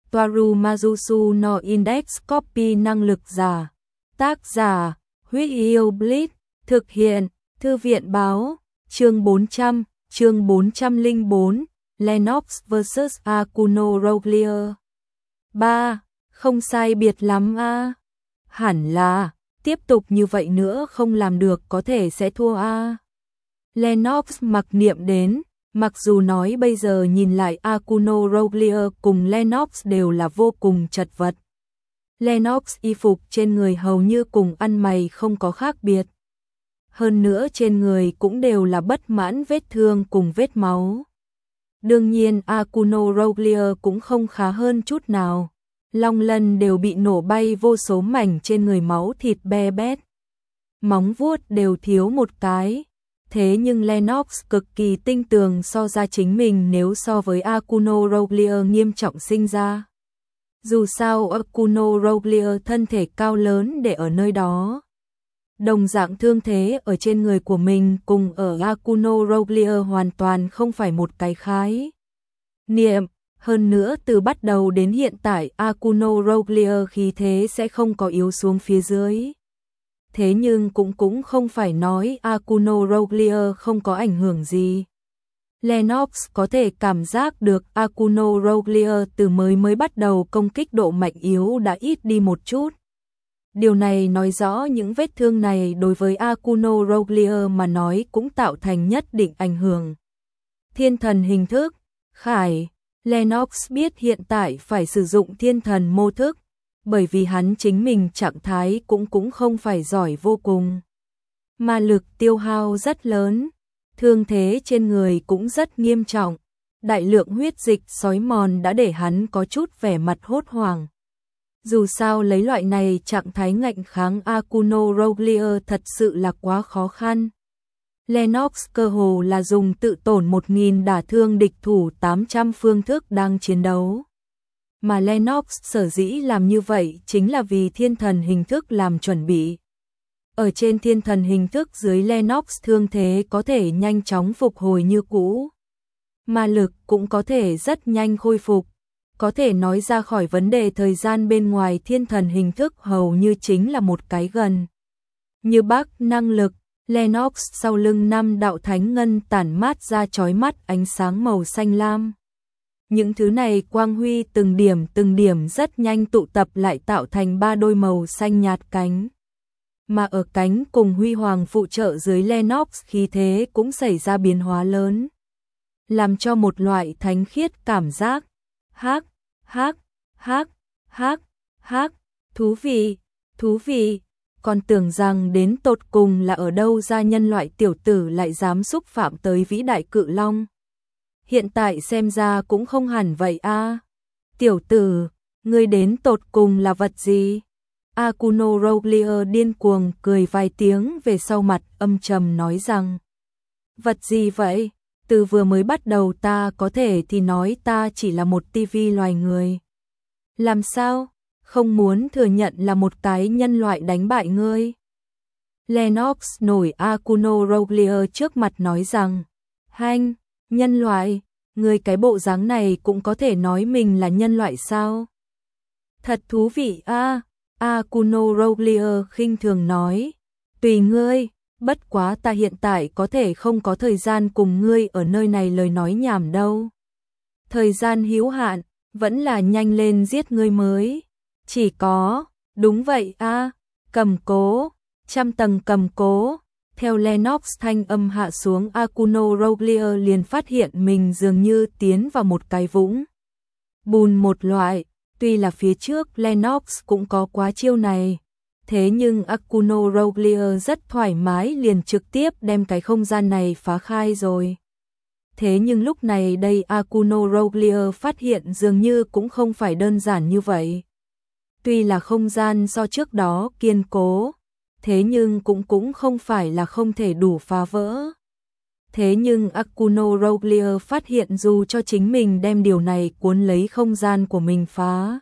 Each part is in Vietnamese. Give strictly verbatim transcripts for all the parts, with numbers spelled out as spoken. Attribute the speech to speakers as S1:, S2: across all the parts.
S1: Toaru Majusu no Index Copy năng lực giả. Tác giả, Huyết Yêu Blitz, thực hiện, Thư viện báo, chương bốn trăm, chương bốn trăm lẻ bốn, Lennox versus Akuno Roglier. ba. Không sai biệt lắm a. À. Hẳn là, tiếp tục như vậy nữa không làm được có thể sẽ thua a. À. Lennox mặc niệm đến, mặc dù nói bây giờ nhìn lại Akuno Roglier cùng Lennox đều là vô cùng chật vật. Lennox y phục trên người hầu như cùng ăn mày không có khác biệt. Hơn nữa trên người cũng đều là bất mãn vết thương cùng vết máu. Đương nhiên Akuno Roglier cũng không khá hơn chút nào. Long lân đều bị nổ bay vô số mảnh trên người, máu thịt be bét. Móng vuốt đều thiếu một cái. Thế nhưng Lennox cực kỳ tinh tường so ra chính mình nếu so với Akuno Roglier nghiêm trọng sinh ra. Dù sao Akuno Roglier thân thể cao lớn để ở nơi đó. Đồng dạng thương thế ở trên người của mình cùng ở Akuno Roglier hoàn toàn không phải một cái khái niệm. Hơn nữa từ bắt đầu đến hiện tại Akuno Roglier khí thế sẽ không có yếu xuống phía dưới. Thế nhưng cũng cũng không phải nói Akuno Roglier không có ảnh hưởng gì. Lennox có thể cảm giác được Akuno Roglier từ mới mới bắt đầu công kích độ mạnh yếu đã ít đi một chút. Điều này nói rõ những vết thương này đối với Akuno Roglier mà nói cũng tạo thành nhất định ảnh hưởng. Thiên thần hình thức, Khải, Lennox biết hiện tại phải sử dụng thiên thần mô thức, bởi vì hắn chính mình trạng thái cũng cũng không phải giỏi vô cùng. Ma lực tiêu hao rất lớn, thương thế trên người cũng rất nghiêm trọng, đại lượng huyết dịch xói mòn đã để hắn có chút vẻ mặt hốt hoảng. Dù sao lấy loại này trạng thái ngạnh kháng Akuno Roglier thật sự là quá khó khăn. Lennox cơ hồ là dùng tự tổn một nghìn đả thương địch thủ tám trăm phương thức đang chiến đấu. Mà Lennox sở dĩ làm như vậy chính là vì thiên thần hình thức làm chuẩn bị. Ở trên thiên thần hình thức dưới Lennox thương thế có thể nhanh chóng phục hồi như cũ. Ma lực cũng có thể rất nhanh khôi phục. Có thể nói ra khỏi vấn đề thời gian bên ngoài thiên thần hình thức hầu như chính là một cái gần. Như bác năng lực, Lennox sau lưng năm đạo thánh ngân tản mát ra chói mắt ánh sáng màu xanh lam. Những thứ này quang huy từng điểm từng điểm rất nhanh tụ tập lại tạo thành ba đôi màu xanh nhạt cánh. Mà ở cánh cùng huy hoàng phụ trợ dưới Lennox khí thế cũng xảy ra biến hóa lớn. Làm cho một loại thánh khiết cảm giác. Hác, hác, hác, hác, hác, thú vị, thú vị. Còn tưởng rằng đến tột cùng là ở đâu ra nhân loại tiểu tử lại dám xúc phạm tới vĩ đại cự long. Hiện tại xem ra cũng không hẳn vậy a. À. Tiểu tử, ngươi đến tột cùng là vật gì? Akuno Roglier điên cuồng cười vài tiếng về sau mặt âm trầm nói rằng. Vật gì vậy? Từ vừa mới bắt đầu ta có thể thì nói ta chỉ là một tivi loài người. Làm sao? Không muốn thừa nhận là một cái nhân loại đánh bại ngươi. Lennox nổi Akuno Roglier trước mặt nói rằng. Hanh, nhân loại, ngươi cái bộ dáng này cũng có thể nói mình là nhân loại sao? Thật thú vị a. À. Akuno Roglier khinh thường nói. Tùy ngươi, bất quá ta hiện tại có thể không có thời gian cùng ngươi ở nơi này lời nói nhảm đâu. Thời gian hữu hạn, vẫn là nhanh lên giết ngươi mới. Chỉ có, đúng vậy a, à, cầm cố, trăm tầng cầm cố. Theo Lennox thanh âm hạ xuống Akuno Roglier liền phát hiện mình dường như tiến vào một cái vũng bùn một loại. Tuy là phía trước Lennox cũng có quá chiêu này, thế nhưng Akuno Roglier rất thoải mái liền trực tiếp đem cái không gian này phá khai rồi. Thế nhưng lúc này đây Akuno Roglier phát hiện dường như cũng không phải đơn giản như vậy. Tuy là không gian so trước đó kiên cố, thế nhưng cũng cũng không phải là không thể đủ phá vỡ. Thế nhưng Akuno Roglier phát hiện dù cho chính mình đem điều này cuốn lấy không gian của mình phá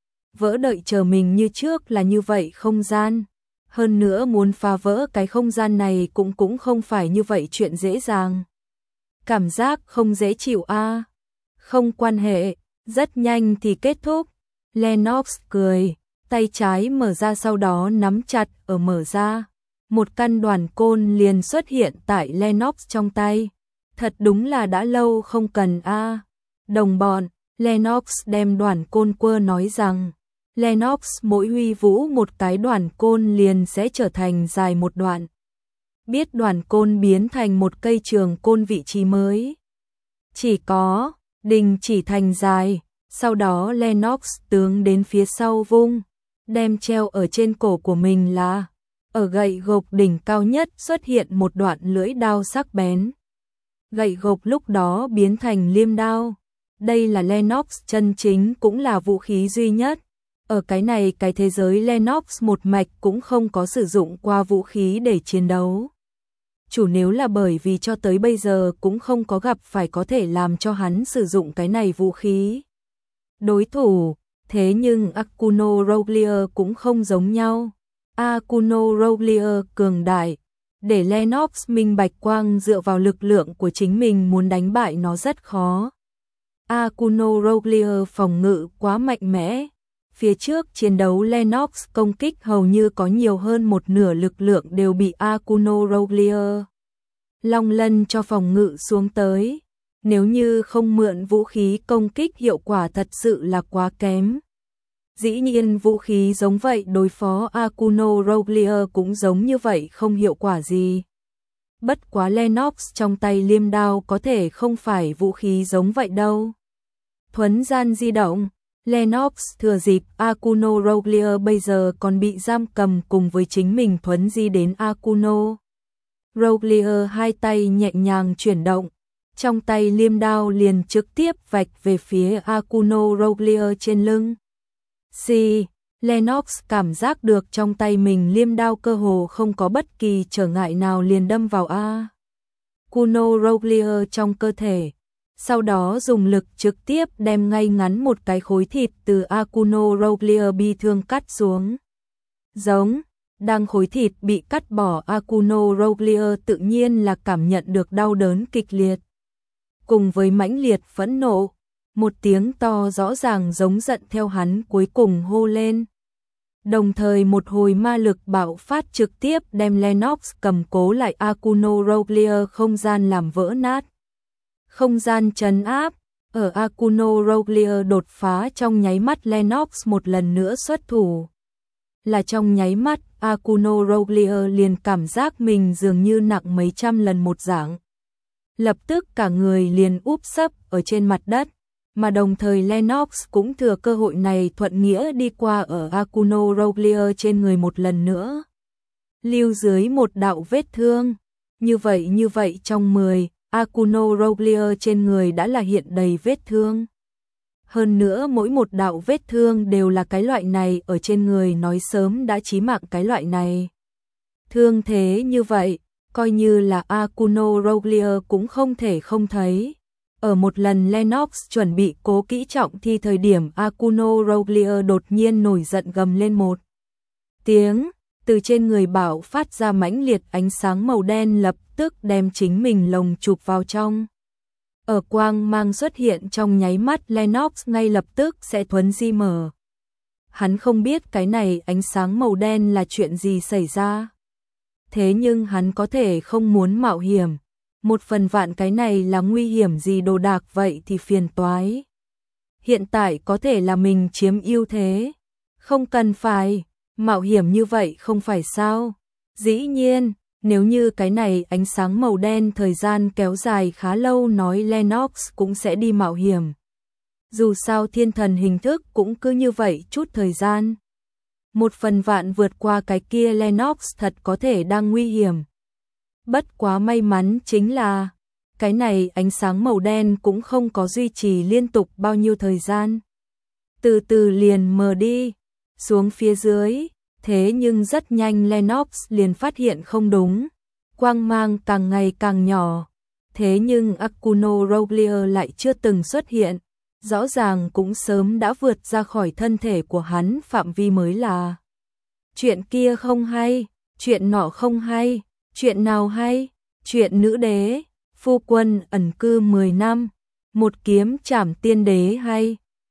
S1: vỡ đợi chờ mình như trước là như vậy không gian. Hơn nữa muốn phá vỡ cái không gian này cũng cũng không phải như vậy chuyện dễ dàng. Cảm giác không dễ chịu a. À. Không quan hệ, rất nhanh thì kết thúc. Lennox cười, tay trái mở ra sau đó nắm chặt ở mở ra. Một căn đoàn côn liền xuất hiện tại Lennox trong tay. Thật đúng là đã lâu không cần a. À. Đồng bọn, Lennox đem đoàn côn quơ nói rằng, Lennox mỗi huy vũ một cái đoàn côn liền sẽ trở thành dài một đoạn. Biết đoàn côn biến thành một cây trường côn vị trí mới. Chỉ có, đình chỉ thành dài, sau đó Lennox tướng đến phía sau vung, đem treo ở trên cổ của mình là, ở gậy gộc đỉnh cao nhất xuất hiện một đoạn lưỡi đao sắc bén. Gậy gộc lúc đó biến thành liêm đao. Đây là Lennox chân chính cũng là vũ khí duy nhất. Ở cái này cái thế giới Lennox một mạch cũng không có sử dụng qua vũ khí để chiến đấu. Chủ nếu là bởi vì cho tới bây giờ cũng không có gặp phải có thể làm cho hắn sử dụng cái này vũ khí. Đối thủ, thế nhưng Akuno Roglier cũng không giống nhau. Akuno Roglier cường đại, để Lennox minh bạch quang dựa vào lực lượng của chính mình muốn đánh bại nó rất khó. Akuno Roglier phòng ngự quá mạnh mẽ. Phía trước chiến đấu Lennox công kích hầu như có nhiều hơn một nửa lực lượng đều bị Akuno Roglier long lân cho phòng ngự xuống tới. Nếu như không mượn vũ khí công kích hiệu quả thật sự là quá kém. Dĩ nhiên vũ khí giống vậy đối phó Akuno Roglier cũng giống như vậy không hiệu quả gì. Bất quá Lennox trong tay liêm đao có thể không phải vũ khí giống vậy đâu. Thuấn gian di động, Lennox thừa dịp Akuno Roglier bây giờ còn bị giam cầm cùng với chính mình thuấn di đến Akuno. Roglier hai tay nhẹ nhàng chuyển động, trong tay liêm đao liền trực tiếp vạch về phía Akuno Roglier trên lưng. Xì, Lennox cảm giác được trong tay mình liêm đao cơ hồ không có bất kỳ trở ngại nào liền đâm vào Akuno Roglier trong cơ thể. Sau đó dùng lực trực tiếp đem ngay ngắn một cái khối thịt từ Akuno Roglier bị thương cắt xuống. Giống, đang khối thịt bị cắt bỏ Akuno Roglier tự nhiên là cảm nhận được đau đớn kịch liệt. Cùng với mãnh liệt phẫn nộ, một tiếng to rõ ràng giống giận theo hắn cuối cùng hô lên. Đồng thời một hồi ma lực bạo phát trực tiếp đem Lennox cầm cố lại Akuno Roglier không gian làm vỡ nát. Không gian trấn áp, ở Akuno Roglier đột phá trong nháy mắt Lennox một lần nữa xuất thủ. Là trong nháy mắt, Akuno Roglier liền cảm giác mình dường như nặng mấy trăm lần một dạng. Lập tức cả người liền úp sấp ở trên mặt đất, mà đồng thời Lennox cũng thừa cơ hội này thuận nghĩa đi qua ở Akuno Roglier trên người một lần nữa. Lưu dưới một đạo vết thương, như vậy như vậy trong mười, Akuno Roglier trên người đã là hiện đầy vết thương. Hơn nữa mỗi một đạo vết thương đều là cái loại này ở trên người nói sớm đã chí mạng cái loại này. Thương thế như vậy, coi như là Akuno Roglier cũng không thể không thấy. Ở một lần Lennox chuẩn bị cố kỹ trọng thi thời điểm Akuno Roglier đột nhiên nổi giận gầm lên một tiếng, từ trên người bảo phát ra mãnh liệt ánh sáng màu đen lập tức đem chính mình lồng chụp vào trong. Ở quang mang xuất hiện trong nháy mắt Lennox ngay lập tức sẽ thuấn di mở. Hắn không biết cái này ánh sáng màu đen là chuyện gì xảy ra. Thế nhưng hắn có thể không muốn mạo hiểm. Một phần vạn cái này là nguy hiểm gì đồ đạc vậy thì phiền toái. Hiện tại có thể là mình chiếm ưu thế. Không cần phải, mạo hiểm như vậy không phải sao. Dĩ nhiên, nếu như cái này ánh sáng màu đen thời gian kéo dài khá lâu nói Lennox cũng sẽ đi mạo hiểm. Dù sao thiên thần hình thức cũng cứ như vậy chút thời gian. Một phần vạn vượt qua cái kia Lennox thật có thể đang nguy hiểm. Bất quá may mắn chính là, cái này ánh sáng màu đen cũng không có duy trì liên tục bao nhiêu thời gian. Từ từ liền mờ đi, xuống phía dưới, thế nhưng rất nhanh Lennox liền phát hiện không đúng. Quang mang càng ngày càng nhỏ, thế nhưng Akuno Roglier lại chưa từng xuất hiện. Rõ ràng cũng sớm đã vượt ra khỏi thân thể của hắn phạm vi mới là. Chuyện kia không hay, chuyện nọ không hay, chuyện nào hay, chuyện nữ đế, phu quân ẩn cư mười năm, một kiếm trảm tiên đế hay,